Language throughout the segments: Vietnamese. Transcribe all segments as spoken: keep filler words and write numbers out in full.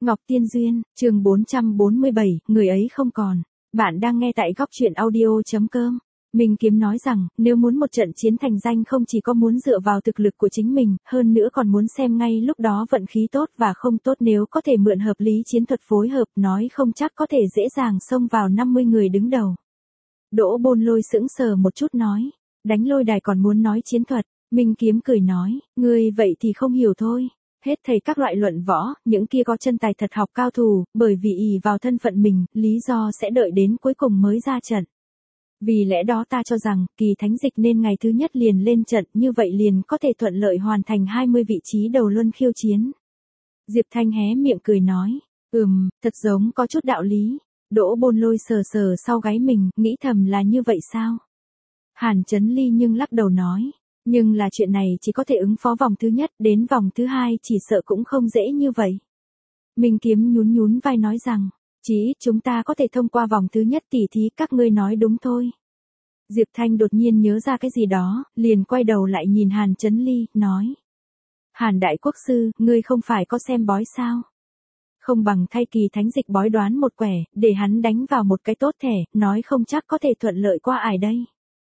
Ngọc Tiên Duyên, chương bốn trăm bốn mươi bảy, người ấy không còn. Bạn đang nghe tại góc truyện audio chấm com. Minh Kiếm nói rằng, nếu muốn một trận chiến thành danh không chỉ có muốn dựa vào thực lực của chính mình, hơn nữa còn muốn xem ngay lúc đó vận khí tốt và không tốt, nếu có thể mượn hợp lý chiến thuật phối hợp, nói không chắc có thể dễ dàng xông vào năm mươi người đứng đầu. Đỗ Bôn Lôi sững sờ một chút nói, đánh lôi đài còn muốn nói chiến thuật. Minh Kiếm cười nói, ngươi vậy thì không hiểu thôi. Hết thầy các loại luận võ, những kia có chân tài thật học cao thủ, bởi vì ỷ vào thân phận mình, lý do sẽ đợi đến cuối cùng mới ra trận. Vì lẽ đó ta cho rằng, kỳ thánh dịch nên ngày thứ nhất liền lên trận, như vậy liền có thể thuận lợi hoàn thành hai mươi vị trí đầu luân khiêu chiến. Diệp Thanh hé miệng cười nói, ừm, thật giống có chút đạo lý. Đỗ Bôn Lôi sờ sờ sau gáy mình, nghĩ thầm là như vậy sao? Hàn Chấn Ly nhưng lắc đầu nói. Nhưng là chuyện này chỉ có thể ứng phó vòng thứ nhất, đến vòng thứ hai chỉ sợ cũng không dễ như vậy. Minh Kiếm nhún nhún vai nói rằng, chỉ ít chúng ta có thể thông qua vòng thứ nhất, tỉ thí, các ngươi nói đúng thôi. Diệp Thanh đột nhiên nhớ ra cái gì đó, liền quay đầu lại nhìn Hàn Chấn Ly, nói. Hàn Đại Quốc Sư, ngươi không phải có xem bói sao? Không bằng thay kỳ thánh dịch bói đoán một quẻ, để hắn đánh vào một cái tốt thẻ, nói không chắc có thể thuận lợi qua ải đây.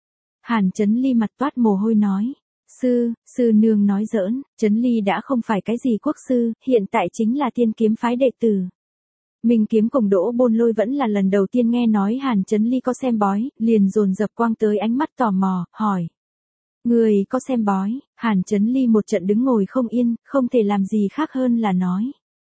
Hàn Chấn Ly mặt toát mồ hôi nói, sư, sư nương nói giỡn, Chấn Ly đã không phải cái gì quốc sư, hiện tại chính là Tiên Kiếm phái đệ tử. Minh Kiếm cùng Đỗ Bôn Lôi vẫn là lần đầu tiên nghe nói Hàn Chấn Ly có xem bói, liền dồn dập quang tới ánh mắt tò mò, hỏi. Người có xem bói? Hàn Chấn Ly một trận đứng ngồi không yên, không thể làm gì khác hơn là nói.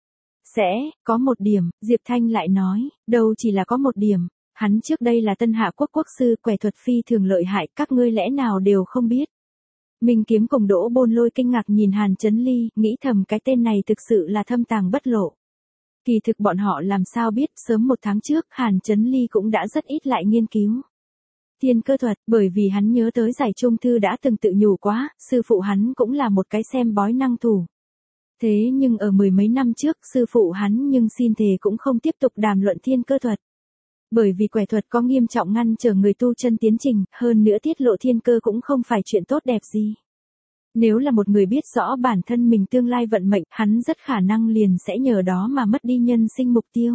Sẽ, có một điểm, Diệp Thanh lại nói, đâu chỉ là có một điểm. Hắn trước đây là Tân Hạ Quốc quốc sư, quẻ thuật phi thường lợi hại, các ngươi lẽ nào đều không biết. Minh Kiếm cùng Đỗ Bôn Lôi kinh ngạc nhìn Hàn Chấn Ly, nghĩ thầm cái tên này thực sự là thâm tàng bất lộ. Kỳ thực bọn họ làm sao biết, sớm một tháng trước, Hàn Chấn Ly cũng đã rất ít lại nghiên cứu thiên cơ thuật, bởi vì hắn nhớ tới Giải Trung Thư đã từng tự nhủ quá, sư phụ hắn cũng là một cái xem bói năng thủ. Thế nhưng ở mười mấy năm trước, sư phụ hắn nhưng xin thề cũng không tiếp tục đàm luận thiên cơ thuật. Bởi vì quẻ thuật có nghiêm trọng ngăn trở người tu chân tiến trình, hơn nữa tiết lộ thiên cơ cũng không phải chuyện tốt đẹp gì. Nếu là một người biết rõ bản thân mình tương lai vận mệnh, hắn rất khả năng liền sẽ nhờ đó mà mất đi nhân sinh mục tiêu.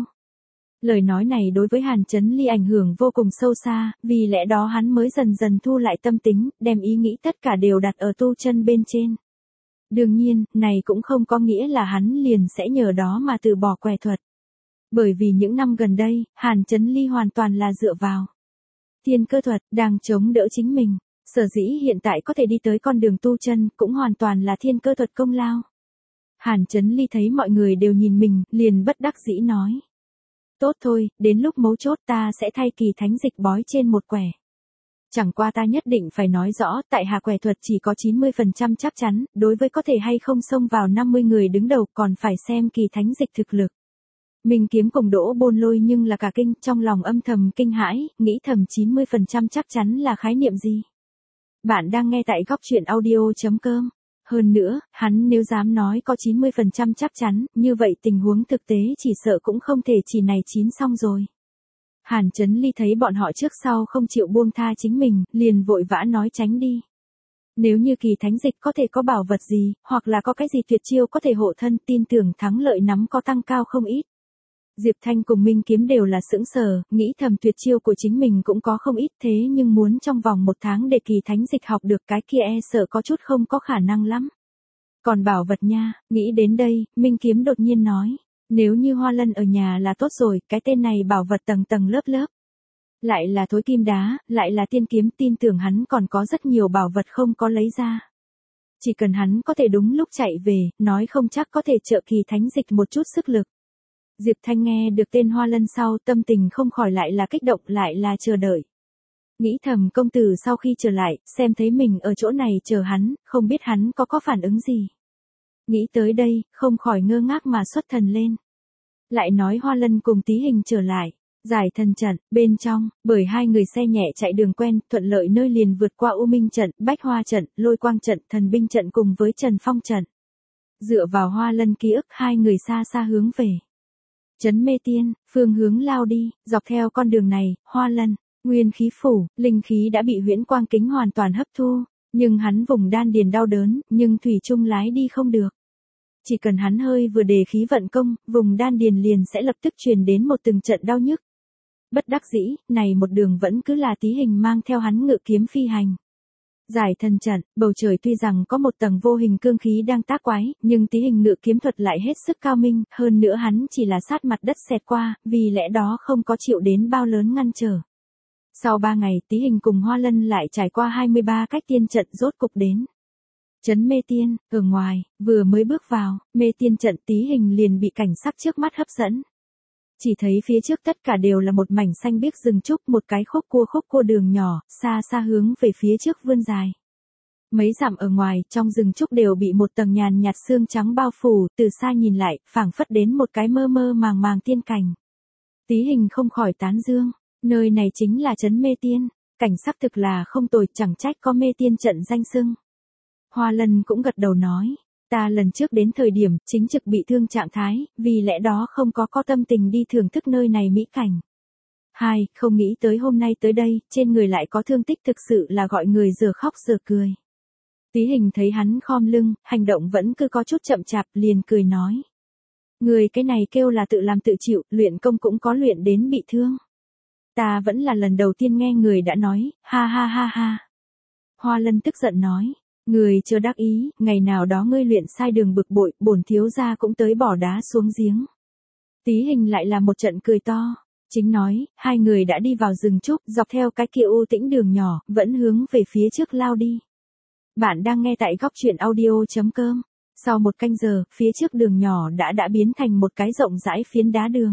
Lời nói này đối với Hàn Chấn Ly ảnh hưởng vô cùng sâu xa, vì lẽ đó hắn mới dần dần thu lại tâm tính, đem ý nghĩ tất cả đều đặt ở tu chân bên trên. Đương nhiên, này cũng không có nghĩa là hắn liền sẽ nhờ đó mà từ bỏ quẻ thuật. Bởi vì những năm gần đây, Hàn Chấn Ly hoàn toàn là dựa vào thiên cơ thuật, đang chống đỡ chính mình. Sở dĩ hiện tại có thể đi tới con đường tu chân, cũng hoàn toàn là thiên cơ thuật công lao. Hàn Chấn Ly thấy mọi người đều nhìn mình, liền bất đắc dĩ nói. Tốt thôi, đến lúc mấu chốt ta sẽ thay kỳ thánh dịch bói trên một quẻ. Chẳng qua ta nhất định phải nói rõ, tại hạ quẻ thuật chỉ có chín mươi phần trăm chắc chắn, đối với có thể hay không xông vào năm mươi người đứng đầu còn phải xem kỳ thánh dịch thực lực. Minh Kiếm cùng Đỗ Bôn Lôi nhưng là cả kinh, trong lòng âm thầm kinh hãi, nghĩ thầm chín mươi phần trăm chắc chắn là khái niệm gì. Bạn đang nghe tại góc truyện audio chấm com. Hơn nữa, hắn nếu dám nói có chín mươi phần trăm chắc chắn, như vậy tình huống thực tế chỉ sợ cũng không thể chỉ này chín xong rồi. Hàn Chấn Ly thấy bọn họ trước sau không chịu buông tha chính mình, liền vội vã nói tránh đi. Nếu như kỳ thánh dịch có thể có bảo vật gì, hoặc là có cái gì tuyệt chiêu có thể hộ thân, tin tưởng thắng lợi nắm có tăng cao không ít. Diệp Thanh cùng Minh Kiếm đều là sững sờ, nghĩ thầm tuyệt chiêu của chính mình cũng có không ít, thế nhưng muốn trong vòng một tháng để kỳ thánh dịch học được cái kia e sợ có chút không có khả năng lắm. Còn bảo vật nha, nghĩ đến đây, Minh Kiếm đột nhiên nói, nếu như Hoa Lân ở nhà là tốt rồi, cái tên này bảo vật tầng tầng lớp lớp. Lại là thối kim đá, lại là tiên kiếm, tin tưởng hắn còn có rất nhiều bảo vật không có lấy ra. Chỉ cần hắn có thể đúng lúc chạy về, nói không chắc có thể trợ kỳ thánh dịch một chút sức lực. Diệp Thanh nghe được tên Hoa Lân sau, tâm tình không khỏi lại là kích động, lại là chờ đợi. Nghĩ thầm công tử sau khi trở lại, xem thấy mình ở chỗ này chờ hắn, không biết hắn có có phản ứng gì. Nghĩ tới đây, không khỏi ngơ ngác mà xuất thần lên. Lại nói Hoa Lân cùng Tí Hình trở lại, giải thần trận, bên trong, bởi hai người xe nhẹ chạy đường quen, thuận lợi nơi liền vượt qua U Minh trận, Bách Hoa trận, Lôi Quang trận, Thần Binh trận cùng với Trần Phong trận. Dựa vào Hoa Lân ký ức, hai người xa xa hướng về Trấn Mê Tiên, phương hướng lao đi, dọc theo con đường này, Hoa Lân, nguyên khí phủ, linh khí đã bị huyễn quang kính hoàn toàn hấp thu, nhưng hắn vùng đan điền đau đớn, nhưng thủy chung lái đi không được. Chỉ cần hắn hơi vừa đề khí vận công, vùng đan điền liền sẽ lập tức truyền đến một từng trận đau nhức. Bất đắc dĩ, này một đường vẫn cứ là Tí Hình mang theo hắn ngự kiếm phi hành. Giải thần trận, bầu trời tuy rằng có một tầng vô hình cương khí đang tác quái, nhưng Tí Hình ngự kiếm thuật lại hết sức cao minh, hơn nữa hắn chỉ là sát mặt đất xẹt qua, vì lẽ đó không có chịu đến bao lớn ngăn trở. Sau ba ngày, Tí Hình cùng Hoa Lân lại trải qua hai mươi ba cách tiên trận rốt cục đến. Trấn Mê Tiên, ở ngoài, vừa mới bước vào, Mê Tiên trận Tí Hình liền bị cảnh sắc trước mắt hấp dẫn. Chỉ thấy phía trước tất cả đều là một mảnh xanh biếc rừng trúc, một cái khúc cua khúc cua đường nhỏ, xa xa hướng về phía trước vươn dài. Mấy dặm ở ngoài, trong rừng trúc đều bị một tầng nhàn nhạt sương trắng bao phủ, từ xa nhìn lại, phảng phất đến một cái mơ mơ màng màng tiên cảnh. Tí Hình không khỏi tán dương, nơi này chính là Trấn Mê Tiên, cảnh sắc thực là không tồi, chẳng trách có Mê Tiên trận danh xưng. Hoa Lân cũng gật đầu nói, ta lần trước đến thời điểm chính trực bị thương trạng thái, vì lẽ đó không có có tâm tình đi thưởng thức nơi này mỹ cảnh. Hai, không nghĩ tới hôm nay tới đây, trên người lại có thương tích, thực sự là gọi người giờ khóc giờ cười. Tí Hình thấy hắn khom lưng, hành động vẫn cứ có chút chậm chạp, liền cười nói. Người cái này kêu là tự làm tự chịu, luyện công cũng có luyện đến bị thương. Ta vẫn là lần đầu tiên nghe người đã nói, ha ha ha ha. Hoa Lân tức giận nói. Người chưa đắc ý, ngày nào đó ngươi luyện sai đường bực bội, bổn thiếu gia cũng tới bỏ đá xuống giếng. Tí Hình lại là một trận cười to. Chính nói, hai người đã đi vào rừng trúc, dọc theo cái kia u tĩnh đường nhỏ, vẫn hướng về phía trước lao đi. Bạn đang nghe tại góc truyện audio chấm com. Sau một canh giờ, phía trước đường nhỏ đã đã biến thành một cái rộng rãi phiến đá đường.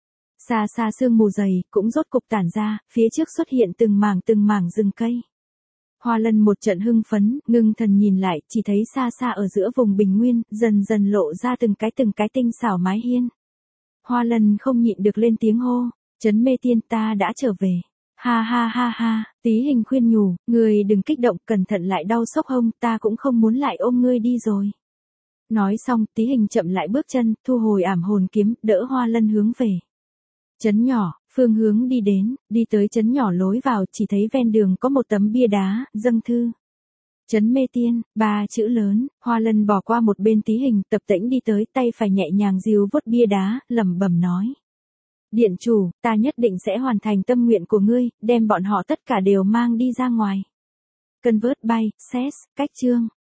Xa xa sương mù dày, cũng rốt cục tản ra, phía trước xuất hiện từng mảng từng mảng rừng cây. Hoa Lân một trận hưng phấn, ngưng thần nhìn lại, chỉ thấy xa xa ở giữa vùng bình nguyên, dần dần lộ ra từng cái từng cái tinh xảo mái hiên. Hoa Lân không nhịn được lên tiếng hô, Trấn Mê Tiên, ta đã trở về. Ha ha ha ha, Tí Hình khuyên nhủ, người đừng kích động, cẩn thận lại đau xốc hông, ta cũng không muốn lại ôm ngươi đi rồi. Nói xong, Tí Hình chậm lại bước chân, thu hồi ảm hồn kiếm, đỡ Hoa Lân hướng về trấn nhỏ. Phương hướng đi đến, đi tới trấn nhỏ lối vào, chỉ thấy ven đường có một tấm bia đá, dâng thư. Trấn Mê Tiên, ba chữ lớn. Hoa Lân bỏ qua một bên Tí Hình, tập tễnh đi tới, tay phải nhẹ nhàng dìu vuốt bia đá, lẩm bẩm nói. Điện chủ, ta nhất định sẽ hoàn thành tâm nguyện của ngươi, đem bọn họ tất cả đều mang đi ra ngoài. Convert by, S, cách chương.